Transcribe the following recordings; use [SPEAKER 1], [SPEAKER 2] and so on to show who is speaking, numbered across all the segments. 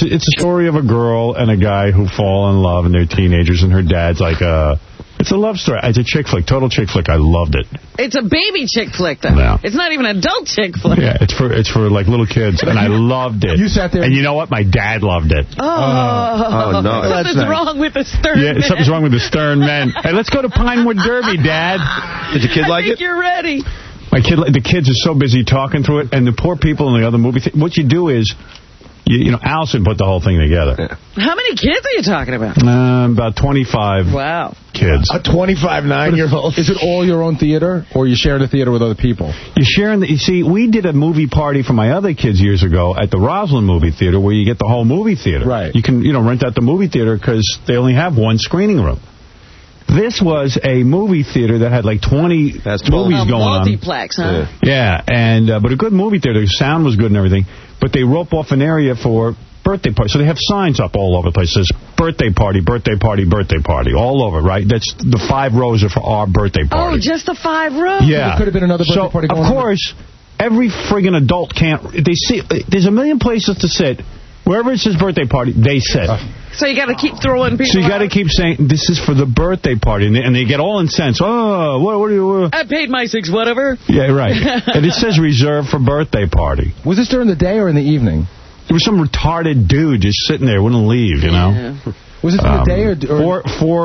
[SPEAKER 1] it's a story of a girl and a guy who fall in love, and they're teenagers, and her dad's like it's a love story. It's a chick flick, total chick flick. I loved it.
[SPEAKER 2] It's a baby chick flick, though.
[SPEAKER 1] Yeah.
[SPEAKER 2] It's not even an adult chick flick.
[SPEAKER 1] Yeah, it's for like little kids, and I loved it.
[SPEAKER 3] You sat there,
[SPEAKER 1] and you know what? My dad loved it.
[SPEAKER 2] Oh,
[SPEAKER 4] no.
[SPEAKER 2] Something's wrong with the stern men.
[SPEAKER 1] Something's wrong with the stern men. Hey, let's go to Pinewood Derby, Dad.
[SPEAKER 4] Did your kid like it?
[SPEAKER 2] I think you're ready.
[SPEAKER 1] The kids are so busy talking through it, and the poor people in the other movie. What you do is, you know, Allison put the whole thing together.
[SPEAKER 4] Yeah.
[SPEAKER 2] How many kids are you talking about?
[SPEAKER 1] About 25
[SPEAKER 2] Wow.
[SPEAKER 1] kids.
[SPEAKER 3] A 25 9-year-old. Is it all your own theater, or you share the theater with other people?
[SPEAKER 1] You're sharing. You see, we did a movie party for my other kids years ago at the Roslyn movie theater, where you get the whole movie theater.
[SPEAKER 3] Right.
[SPEAKER 1] You can, rent out the movie theater because they only have one screening room. This was a movie theater that had like 20 movies going on.
[SPEAKER 2] Multiplex, huh?
[SPEAKER 1] Yeah, and but a good movie theater. The sound was good and everything. But they rope off an area for birthday parties. So they have signs up all over the place. It says birthday party, birthday party, birthday party, all over, right? That's the 5 rows are for our birthday party.
[SPEAKER 2] Oh, just the 5 rows?
[SPEAKER 1] Yeah.
[SPEAKER 3] There could have been another birthday party going on.
[SPEAKER 1] Of course, every friggin' adult can't. They see. There's a million places to sit. Wherever it says birthday party, they sit.
[SPEAKER 2] So you got to keep throwing people
[SPEAKER 1] So you got to keep saying, this is for the birthday party. And they get all incensed. Oh, what are you...
[SPEAKER 2] I paid my $6 whatever.
[SPEAKER 1] Yeah, right. And it says reserved for birthday party.
[SPEAKER 3] Was this during the day or in the evening?
[SPEAKER 1] There was some retarded dude just sitting there, wouldn't leave, you know?
[SPEAKER 2] Yeah.
[SPEAKER 3] Was it during the day or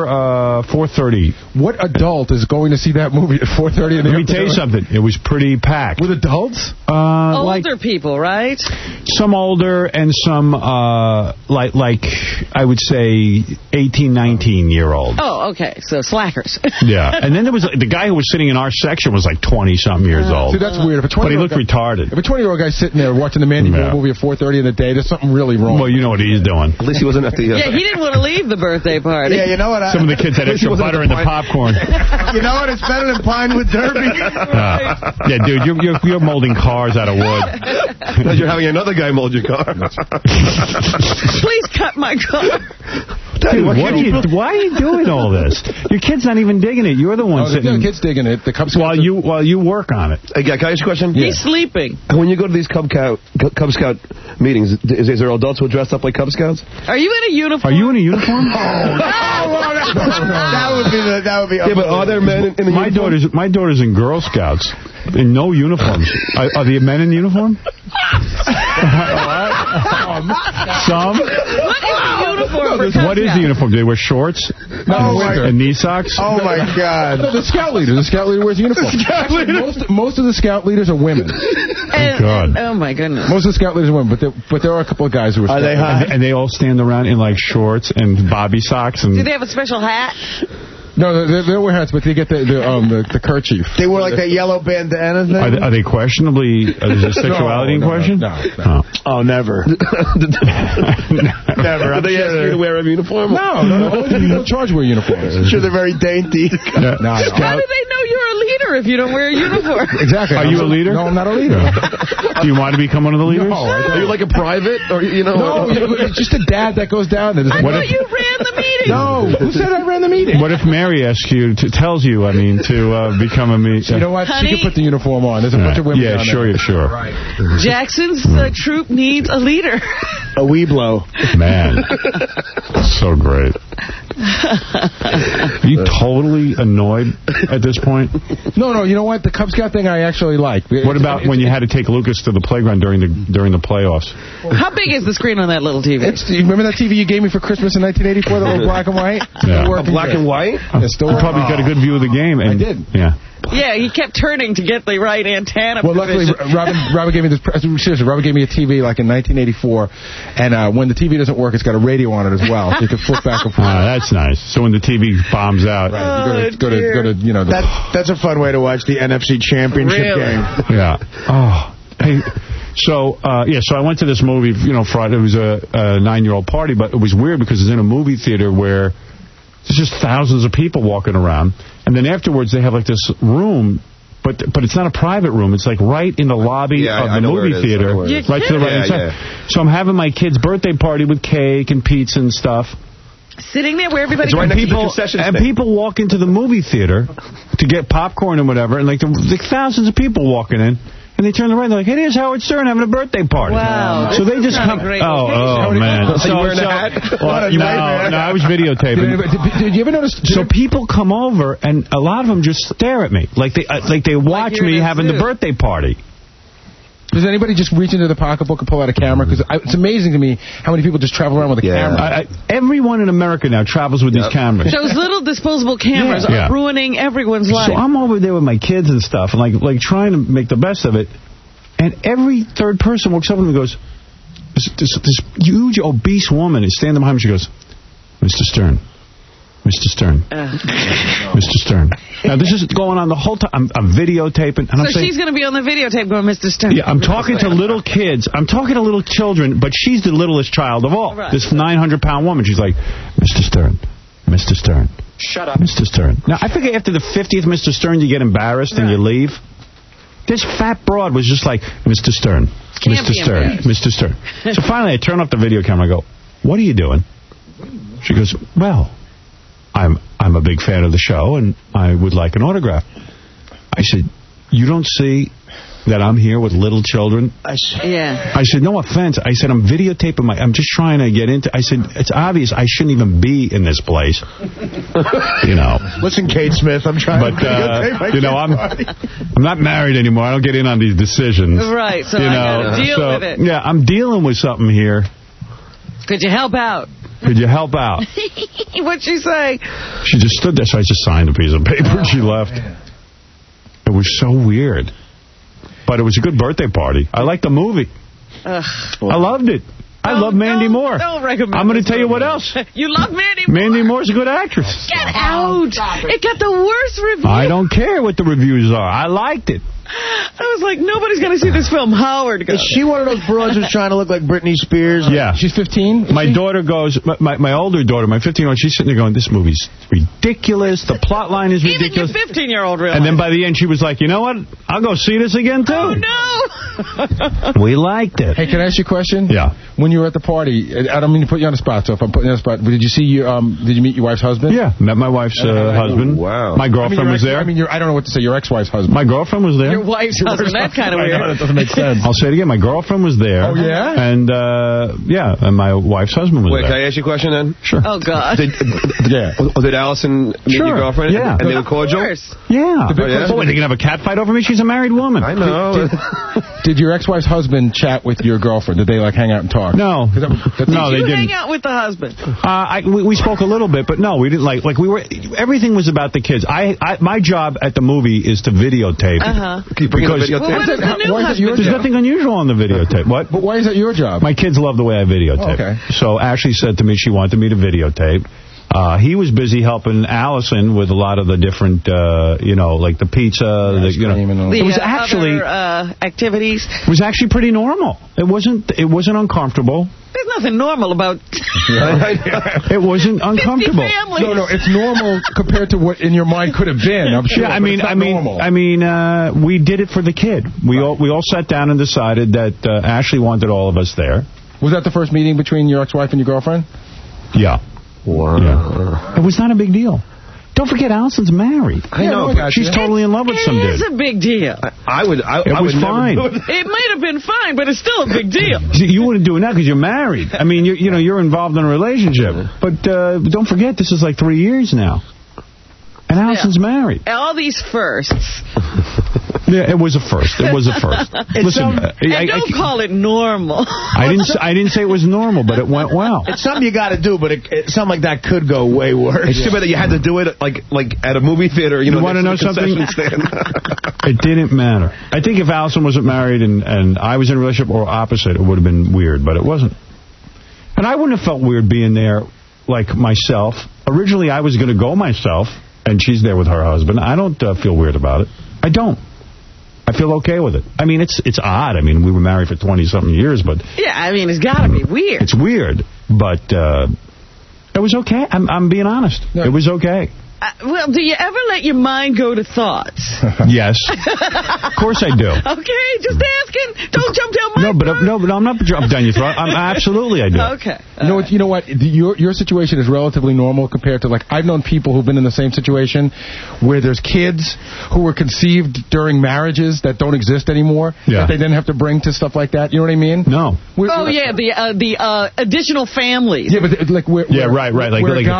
[SPEAKER 1] 4:30.
[SPEAKER 3] What adult is going to see that movie at 4:30 in the afternoon?
[SPEAKER 1] Let me tell you something. It was pretty packed.
[SPEAKER 3] With adults?
[SPEAKER 2] Older people, right?
[SPEAKER 1] Some older and some, like I would say, 18, 19-year-old.
[SPEAKER 2] Oh, okay. So slackers.
[SPEAKER 1] Yeah. And then there was the guy who was sitting in our section was like 20-something years old.
[SPEAKER 3] See, that's weird. But
[SPEAKER 1] he looked retarded.
[SPEAKER 3] If a 20-year-old guy's sitting there watching the Mandy Moore movie at 4:30 in the day, there's something really wrong.
[SPEAKER 1] Well, you know what he's doing.
[SPEAKER 4] At least he wasn't at the...
[SPEAKER 2] Yeah, he didn't want to leave the birthday party.
[SPEAKER 3] Yeah, you know what?
[SPEAKER 1] Some of the kids had extra butter in the popcorn.
[SPEAKER 3] You know what? It's better than Pinewood Derby.
[SPEAKER 1] Yeah, dude, you're molding cars out of wood.
[SPEAKER 4] You're having another guy mold your car.
[SPEAKER 2] Please cut my car.
[SPEAKER 1] Dude, why are you doing all this? Your kid's not even digging it. You're the one sitting...
[SPEAKER 3] The kid's digging it. The Cub Scouts
[SPEAKER 1] while you work on it.
[SPEAKER 4] Hey, can I ask you a question?
[SPEAKER 2] He's sleeping.
[SPEAKER 4] When you go to these Cub Scout meetings, is there adults who are dressed up like Cub Scouts?
[SPEAKER 2] Are you in a uniform?
[SPEAKER 1] Are you in a uniform?
[SPEAKER 3] That would be.
[SPEAKER 4] Yeah, but are there men in the uniform?
[SPEAKER 1] My daughter's in Girl Scouts. In no uniforms. Are the men in uniform? Some. What is the uniform? Do they wear shorts? And knee socks?
[SPEAKER 3] Oh, my God. No, the Scout leader. The Scout leader wears a uniform. Most of the Scout leaders are women.
[SPEAKER 2] Oh, my goodness.
[SPEAKER 3] Most of the Scout leaders are women, but there are a couple of guys who are
[SPEAKER 1] they hot? And they all stand around in, like, shorts and bobby socks. And
[SPEAKER 2] do they have a special hat?
[SPEAKER 3] No, they don't wear hats, but they get the kerchief. They wear like that yellow bandana thing?
[SPEAKER 1] Are they questionably... Is there sexuality in question?
[SPEAKER 3] No. Oh, never. Never.
[SPEAKER 4] Did they ask you to wear a uniform?
[SPEAKER 3] No. People charge wear uniforms. I'm sure they're very dainty.
[SPEAKER 2] No. How do they know you're a leader if you don't wear a uniform?
[SPEAKER 3] Exactly.
[SPEAKER 1] Are you a leader?
[SPEAKER 3] No, I'm not a leader.
[SPEAKER 1] Do you want to become one of the leaders?
[SPEAKER 3] No.
[SPEAKER 4] Are you like a private? Or,
[SPEAKER 3] No, it's just a dad that goes down there.
[SPEAKER 2] I thought you ran the meeting.
[SPEAKER 3] No. Who said I ran the meeting?
[SPEAKER 1] What if Mary asks you, tells you, to become a meeting?
[SPEAKER 3] You know what?
[SPEAKER 2] Honey?
[SPEAKER 3] She can put the uniform on. There's a bunch of women down there.
[SPEAKER 1] Yeah, sure.
[SPEAKER 3] Right.
[SPEAKER 2] Jackson's troop needs a leader.
[SPEAKER 3] A Weeblo.
[SPEAKER 1] Man. So great. Are you totally annoyed at this point?
[SPEAKER 3] No, you know what? The Cub Scout thing I actually like.
[SPEAKER 1] What about when you had to take Lucas to the playground during the playoffs?
[SPEAKER 2] How big is the screen on that little TV?
[SPEAKER 3] You remember that TV you gave me for Christmas in 1984, the little black and white?
[SPEAKER 1] Yeah.
[SPEAKER 4] Black and white?
[SPEAKER 3] It's still
[SPEAKER 1] You probably got a good view of the game.
[SPEAKER 3] I did.
[SPEAKER 1] Yeah.
[SPEAKER 2] Yeah, he kept turning to get the right antenna.
[SPEAKER 3] Well, luckily, Robin gave me this. Seriously, Robin gave me a TV like in 1984, and when the TV doesn't work, it's got a radio on it as well, so you can flip back and forth.
[SPEAKER 1] That's nice. So when the TV bombs out,
[SPEAKER 3] right, go to that's a fun way to watch the NFC Championship game. Yeah.
[SPEAKER 1] Oh. Hey. So I went to this movie, Friday. It was a 9-year-old party, but it was weird because it's in a movie theater where there's just thousands of people walking around. And then afterwards, they have like this room, but it's not a private room. It's like right in the lobby of the movie theater. Right to the right side. Yeah. So I'm having my kid's birthday party with cake and pizza and stuff.
[SPEAKER 2] Sitting there where everybody
[SPEAKER 1] people walk into the movie theater to get popcorn and whatever, and like thousands of people walking in. And they turn around, they're like, hey, there's Howard Stern having a birthday party.
[SPEAKER 2] Wow.
[SPEAKER 1] So they just come. Oh, man.
[SPEAKER 3] So you wearing a hat?
[SPEAKER 1] No, I was videotaping.
[SPEAKER 3] Did you ever notice?
[SPEAKER 1] So people come over, and a lot of them just stare at me. Like they watch me having the birthday party.
[SPEAKER 3] Does anybody just reach into the pocketbook and pull out a camera? Because it's amazing to me how many people just travel around with a camera.
[SPEAKER 1] Everyone in America now travels with these cameras.
[SPEAKER 2] Those little disposable cameras are ruining everyone's life.
[SPEAKER 1] So I'm over there with my kids and stuff, and like trying to make the best of it. And every third person walks up and goes, this huge obese woman is standing behind me. She goes, Mr. Stern. Mr. Stern. Mr. Stern. Now, this is going on the whole time. I'm videotaping. And
[SPEAKER 2] so she's going to be on the videotape going, Mr. Stern.
[SPEAKER 1] Yeah, I'm talking to little kids. I'm talking to little children, but she's the littlest child of all. Right. This 900-pound woman. She's like, Mr. Stern. Mr. Stern.
[SPEAKER 4] Shut up.
[SPEAKER 1] Mr. Stern. Now, I figure after the 50th Mr. Stern, you get embarrassed and you leave. This fat broad was just like, Mr. Stern. Mr. Stern. Mr. Stern. So finally, I turn off the video camera and I go, what are you doing? She goes, well, I'm a big fan of the show, and I would like an autograph. I said, you don't see that I'm here with little children?
[SPEAKER 2] Yeah.
[SPEAKER 1] I said, no offense. I said, I'm videotaping I'm just trying to get into... I said, it's obvious I shouldn't even be in this place. You know.
[SPEAKER 5] Listen, Kate Smith, I'm trying to videotape my
[SPEAKER 1] you know, I'm not married anymore. I don't get in on these decisions.
[SPEAKER 2] Right, so I got to deal with it.
[SPEAKER 1] Yeah, I'm dealing with something here.
[SPEAKER 2] Could you help out?
[SPEAKER 1] Could you help out?
[SPEAKER 2] What'd she say?
[SPEAKER 1] She just stood there, so I just signed a piece of paper and she left. It was so weird. But it was a good birthday party. I liked the movie. I loved it. I love Mandy Moore.
[SPEAKER 2] Don't recommend
[SPEAKER 1] I'm going to tell you what else.
[SPEAKER 2] You love Mandy Moore?
[SPEAKER 1] Mandy Moore's a good actress.
[SPEAKER 2] Get out. It got the worst reviews.
[SPEAKER 1] I don't care what the reviews are. I liked it.
[SPEAKER 2] I was like, nobody's going to see this film. Howard goes.
[SPEAKER 5] Is she one of those broads who's trying to look like Britney Spears?
[SPEAKER 1] Yeah.
[SPEAKER 3] She's 15?
[SPEAKER 1] My daughter goes, my older daughter, my 15-year-old, she's sitting there going, this movie's ridiculous. The plot line is ridiculous.
[SPEAKER 2] Even your 15-year-old realized.
[SPEAKER 1] And then by the end, she was like, you know what? I'll go see this again, too.
[SPEAKER 2] Oh, no.
[SPEAKER 1] We liked it.
[SPEAKER 3] Hey, can I ask you a question?
[SPEAKER 1] Yeah.
[SPEAKER 3] When you were at the party, I don't mean to put you on the spot, so if I'm putting you on the spot, did you see did you meet your wife's husband?
[SPEAKER 1] Yeah, met my wife's husband.
[SPEAKER 4] Wow.
[SPEAKER 1] My girlfriend was there.
[SPEAKER 3] I don't know what to say, your ex-wife's husband.
[SPEAKER 1] My girlfriend was there.
[SPEAKER 2] Your wife's husband. That's kind of weird.
[SPEAKER 3] That doesn't make sense.
[SPEAKER 1] I'll say it again. My girlfriend was there.
[SPEAKER 3] Oh, yeah?
[SPEAKER 1] And, and my wife's husband was there.
[SPEAKER 4] Wait, can I ask you a question then?
[SPEAKER 1] Sure.
[SPEAKER 2] Oh, God.
[SPEAKER 4] Did Allison meet your girlfriend?
[SPEAKER 1] Yeah.
[SPEAKER 4] And they were cordial?
[SPEAKER 2] Of course.
[SPEAKER 1] Yeah.
[SPEAKER 4] Oh, yeah?
[SPEAKER 1] They can have a cat fight over me? She's a married woman.
[SPEAKER 4] I know.
[SPEAKER 3] Did your ex-wife's husband chat with your girlfriend? Did they, hang out and talk?
[SPEAKER 1] No.
[SPEAKER 3] No,
[SPEAKER 1] they didn't.
[SPEAKER 2] Hang out with the husband?
[SPEAKER 1] We spoke a little bit, but no, we didn't everything was about the kids. My job at the movie is to videotape.
[SPEAKER 4] Because
[SPEAKER 1] there's nothing unusual on the videotape. What?
[SPEAKER 3] But why is that your job?
[SPEAKER 1] My kids love the way I videotape.
[SPEAKER 3] Okay.
[SPEAKER 1] So Ashley said to me she wanted me to videotape. He was busy helping Allison with a lot of the different, like the pizza.
[SPEAKER 3] It
[SPEAKER 1] was actually
[SPEAKER 2] other, activities.
[SPEAKER 1] It was actually pretty normal. It wasn't uncomfortable.
[SPEAKER 2] There's nothing normal about...
[SPEAKER 1] It wasn't uncomfortable.
[SPEAKER 3] No, it's normal compared to what in your mind could have been. I'm sure.
[SPEAKER 1] Yeah, we did it for the kid. We all sat down and decided that Ashley wanted all of us there.
[SPEAKER 3] Was that the first meeting between your ex-wife and your girlfriend?
[SPEAKER 1] Yeah.
[SPEAKER 4] Wow.
[SPEAKER 1] Yeah. It was not a big deal. Don't forget, Allison's married.
[SPEAKER 4] I know, but
[SPEAKER 1] she's totally in love with some dude.
[SPEAKER 2] It is a big deal.
[SPEAKER 1] It was fine.
[SPEAKER 2] It might have been fine, but it's still a big deal.
[SPEAKER 1] You wouldn't do it now because you're married. I mean, you're involved in a relationship. But don't forget, this is like 3 years now. And Allison's married.
[SPEAKER 2] All these firsts.
[SPEAKER 1] Yeah, it was a first. It was a first. Listen,
[SPEAKER 2] don't call it normal.
[SPEAKER 1] I didn't say it was normal, but it went well.
[SPEAKER 5] It's something you got to do, but something like that could go way worse.
[SPEAKER 4] It's too bad that you had to do it like at a movie theater. You
[SPEAKER 1] want to know something? It didn't matter. I think if Allison wasn't married and I was in a relationship or opposite, it would have been weird, but it wasn't. And I wouldn't have felt weird being there like myself. Originally, I was going to go myself, and she's there with her husband. I don't feel weird about it. I don't. I feel okay with it. I mean, it's odd. I mean, we were married for 20-something years, but...
[SPEAKER 2] Yeah, I mean, it's got to be weird.
[SPEAKER 1] It's weird, but it was okay. I'm being honest. Yeah. It was okay.
[SPEAKER 2] Well, do you ever let your mind go to thoughts?
[SPEAKER 1] Yes. Of course I do.
[SPEAKER 2] Okay, just asking. Don't jump down my throat.
[SPEAKER 1] No, I'm not jumping down your throat. Absolutely I do.
[SPEAKER 2] Okay.
[SPEAKER 3] You know what? Your situation is relatively normal compared to, like, I've known people who've been in the same situation where there's kids who were conceived during marriages that don't exist anymore, that they didn't have to bring to stuff like that. You know what I mean?
[SPEAKER 1] No.
[SPEAKER 2] The additional families.
[SPEAKER 3] Yeah, but like,
[SPEAKER 1] right. Like